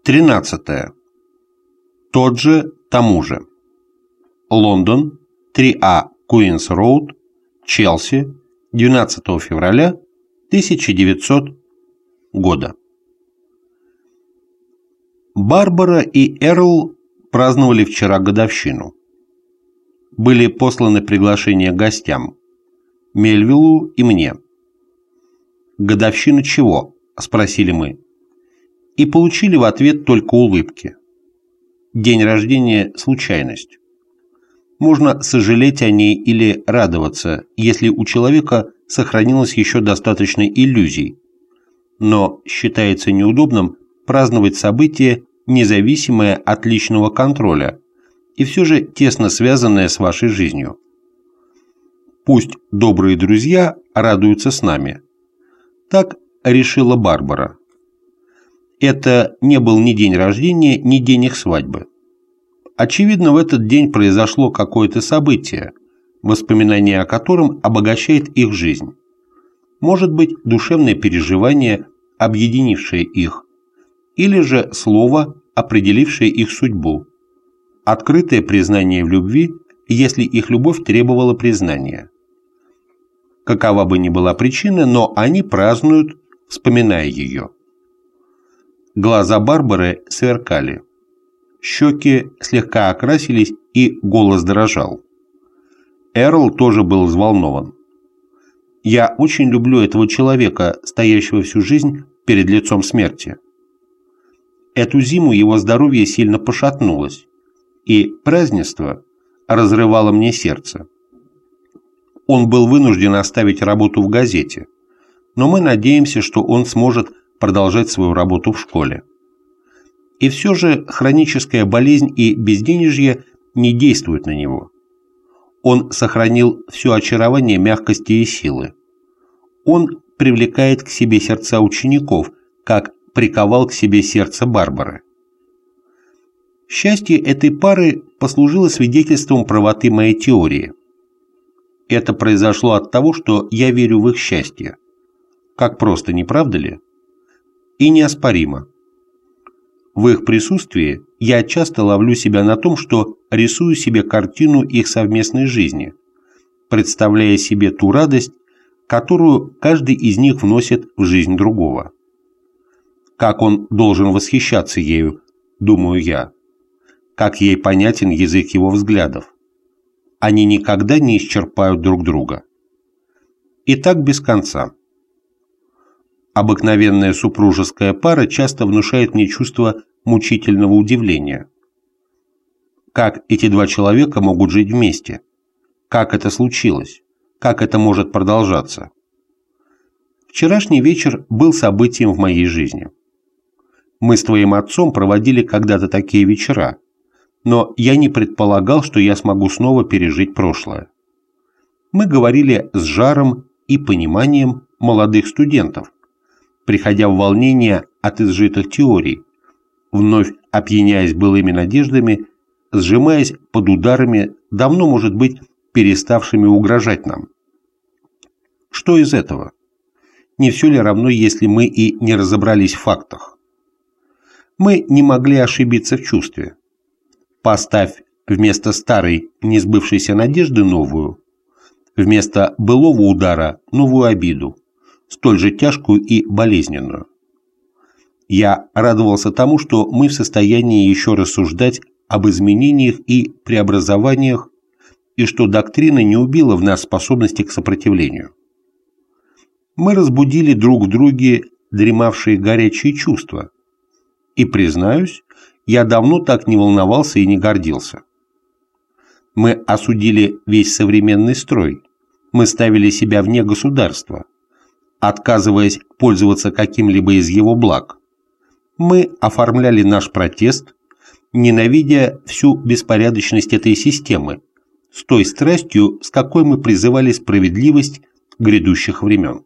13. Тот же, тому же. Лондон, 3А Куинс Роуд, Челси, 12 февраля 1900 года. Барбара и Эрл праздновали вчера годовщину. Были посланы приглашения гостям, Мельвиллу и мне. «Годовщина чего?» – спросили мы. И получили в ответ только улыбки. День рождения – случайность. Можно сожалеть о ней или радоваться, если у человека сохранилось еще достаточно иллюзий. Но считается неудобным праздновать событие, независимое от личного контроля, и все же тесно связанное с вашей жизнью. Пусть добрые друзья радуются с нами. Так решила Барбара. Это не был ни день рождения, ни день их свадьбы. Очевидно, в этот день произошло какое-то событие, воспоминание о котором обогащает их жизнь. Может быть, душевное переживание, объединившее их, или же слово, определившее их судьбу, открытое признание в любви, если их любовь требовала признания. Какова бы ни была причина, но они празднуют, вспоминая ее. Глаза Барбары сверкали. Щеки слегка окрасились, и голос дрожал. Эрл тоже был взволнован. «Я очень люблю этого человека, стоящего всю жизнь перед лицом смерти». Эту зиму его здоровье сильно пошатнулось, и празднество разрывало мне сердце. Он был вынужден оставить работу в газете, но мы надеемся, что он сможет продолжать свою работу в школе. И все же хроническая болезнь и безденежье не действуют на него. Он сохранил все очарование мягкости и силы. Он привлекает к себе сердца учеников, как приковал к себе сердце Барбары. Счастье этой пары послужило свидетельством правоты моей теории. Это произошло от того, что я верю в их счастье. Как просто, не правда ли? И неоспоримо. В их присутствии я часто ловлю себя на том, что рисую себе картину их совместной жизни, представляя себе ту радость, которую каждый из них вносит в жизнь другого. Как он должен восхищаться ею, думаю я. Как ей понятен язык его взглядов. Они никогда не исчерпают друг друга. И так без конца. Обыкновенная супружеская пара часто внушает мне чувство мучительного удивления. Как эти два человека могут жить вместе? Как это случилось? Как это может продолжаться? Вчерашний вечер был событием в моей жизни. Мы с твоим отцом проводили когда-то такие вечера, но я не предполагал, что я смогу снова пережить прошлое. Мы говорили с жаром и пониманием молодых студентов, приходя в волнение от изжитых теорий, вновь опьяняясь былыми надеждами, сжимаясь под ударами, давно, может быть, переставшими угрожать нам. Что из этого? Не все ли равно, если мы и не разобрались в фактах? Мы не могли ошибиться в чувстве. Поставь вместо старой несбывшейся надежды новую, вместо былого удара новую обиду, столь же тяжкую и болезненную. Я радовался тому, что мы в состоянии еще рассуждать об изменениях и преобразованиях, и что доктрина не убила в нас способности к сопротивлению. Мы разбудили друг в друге дремавшие горячие чувства, и, признаюсь, я давно так не волновался и не гордился. Мы осудили весь современный строй, мы ставили себя вне государства, отказываясь пользоваться каким-либо из его благ. Мы оформляли наш протест, ненавидя всю беспорядочность этой системы, с той страстью, с какой мы призывали справедливость грядущих времен.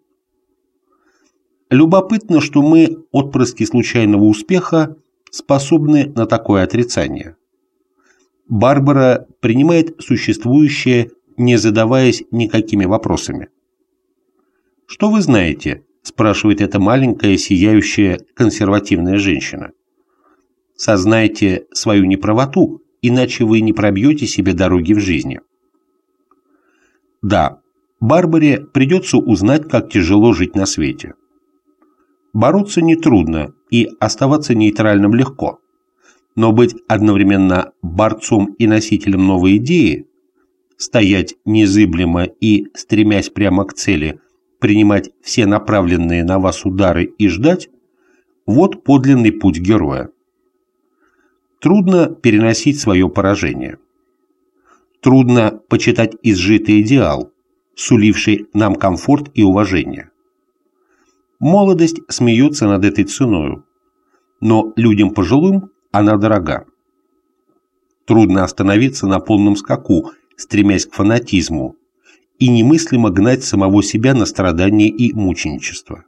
Любопытно, что мы, отпрыски случайного успеха, способны на такое отрицание. Барбара принимает существующее, не задаваясь никакими вопросами. «Что вы знаете?» – спрашивает эта маленькая, сияющая, консервативная женщина. Сознайте свою неправоту, иначе вы не пробьете себе дороги в жизни. Да, Барбаре придется узнать, как тяжело жить на свете. Бороться нетрудно и оставаться нейтральным легко, но быть одновременно борцом и носителем новой идеи, стоять незыблемо и, стремясь прямо к цели, принимать все направленные на вас удары и ждать – вот подлинный путь героя. Трудно переносить свое поражение. Трудно почитать изжитый идеал, суливший нам комфорт и уважение. Молодость смеется над этой ценою, но людям пожилым она дорога. Трудно остановиться на полном скаку, стремясь к фанатизму, и немыслимо гнать самого себя на страдания и мученичество.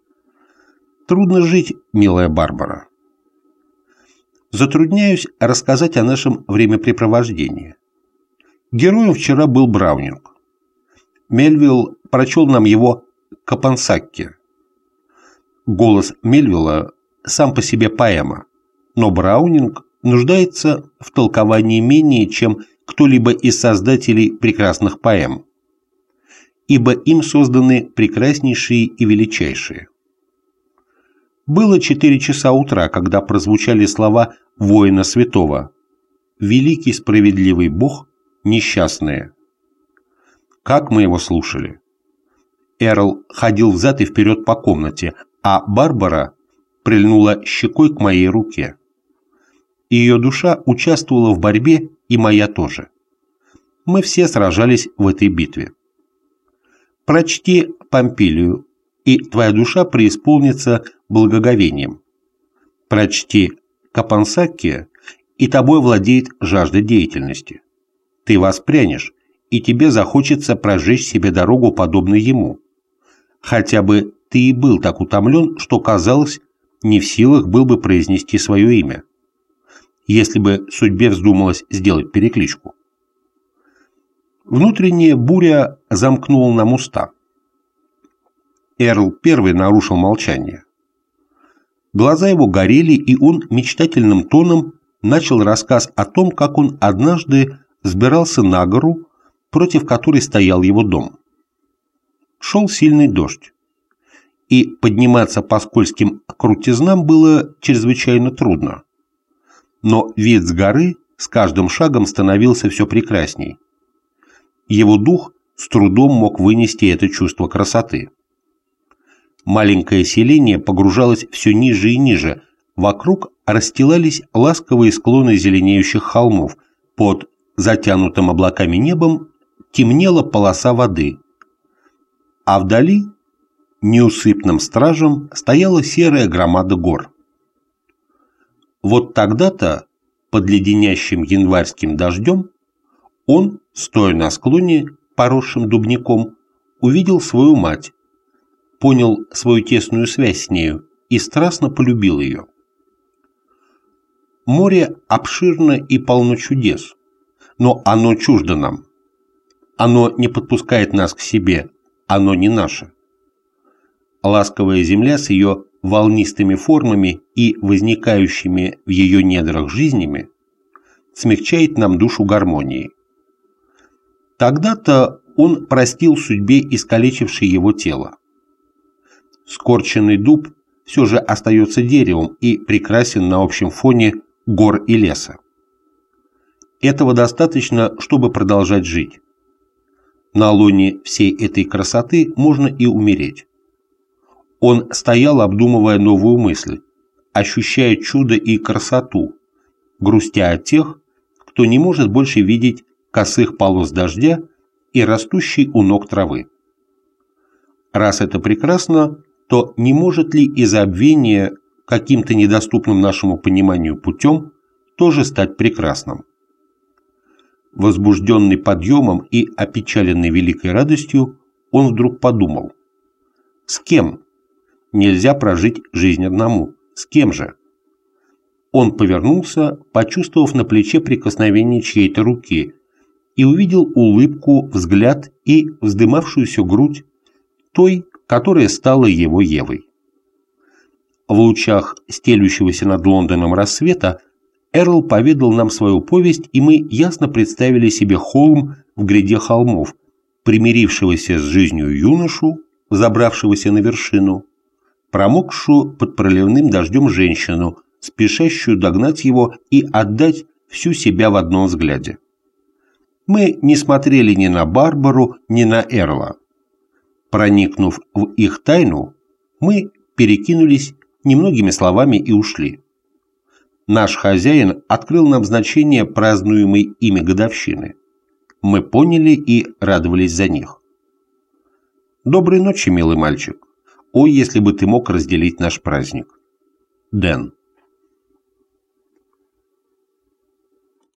Трудно жить, милая Барбара. Затрудняюсь рассказать о нашем времяпрепровождении. Героем вчера был Браунинг. Мельвилл прочел нам его Капансакки. Голос Мельвилла сам по себе поэма, но Браунинг нуждается в толковании менее, чем кто-либо из создателей прекрасных поэм, ибо им созданы прекраснейшие и величайшие. Было 4 часа утра, когда прозвучали слова воина святого: «Великий справедливый Бог, несчастные». Как мы его слушали! Эрл ходил взад и вперед по комнате, а Барбара прильнула щекой к моей руке. Ее душа участвовала в борьбе, и моя тоже. Мы все сражались в этой битве. Прочти Помпилию, и твоя душа преисполнится благоговением. Прочти Капансакки, и тобой владеет жажда деятельности. Ты воспрянешь, и тебе захочется прожечь себе дорогу, подобно ему. Хотя бы ты и был так утомлен, что, казалось, не в силах был бы произнести свое имя, если бы судьбе вздумалось сделать перекличку. Внутренняя буря замкнула нам уста. Эрл первый нарушил молчание. Глаза его горели, и он мечтательным тоном начал рассказ о том, как он однажды взбирался на гору, против которой стоял его дом. Шел сильный дождь, и подниматься по скользким крутизнам было чрезвычайно трудно. Но вид с горы с каждым шагом становился все прекрасней. Его дух с трудом мог вынести это чувство красоты. Маленькое селение погружалось все ниже и ниже, вокруг расстилались ласковые склоны зеленеющих холмов, под затянутым облаками небом темнела полоса воды, а вдали неусыпным стражем стояла серая громада гор. Вот тогда-то, под леденящим январским дождем, он, стоя на склоне, поросшим дубняком, увидел свою мать, понял свою тесную связь с нею и страстно полюбил ее. Море обширно и полно чудес, но оно чуждо нам. Оно не подпускает нас к себе, оно не наше. Ласковая земля с ее волнистыми формами и возникающими в ее недрах жизнями смягчает нам душу гармонией. Тогда-то он простил судьбе искалечившей его тело. Скорченный дуб все же остается деревом и прекрасен на общем фоне гор и леса. Этого достаточно, чтобы продолжать жить. На лоне всей этой красоты можно и умереть. Он стоял, обдумывая новую мысль, ощущая чудо и красоту, грустя от тех, кто не может больше видеть косых полос дождя и растущей у ног травы. Раз это прекрасно, то не может ли и забвение каким-то недоступным нашему пониманию путем тоже стать прекрасным? Возбужденный подъемом и опечаленный великой радостью, он вдруг подумал: с кем? Нельзя прожить жизнь одному. С кем же? Он повернулся, почувствовав на плече прикосновение чьей-то руки, и увидел улыбку, взгляд и вздымавшуюся грудь той, которая стала его Евой. В лучах стелющегося над Лондоном рассвета Эрл поведал нам свою повесть, и мы ясно представили себе холм в гряде холмов, примирившегося с жизнью юношу, забравшегося на вершину, промокшую под проливным дождем женщину, спешащую догнать его и отдать всю себя в одном взгляде. Мы не смотрели ни на Барбару, ни на Эрла. Проникнув в их тайну, мы перекинулись немногими словами и ушли. Наш хозяин открыл нам значение празднуемой ими годовщины. Мы поняли и радовались за них. «Доброй ночи, милый мальчик. Ой, если бы ты мог разделить наш праздник». Дэн.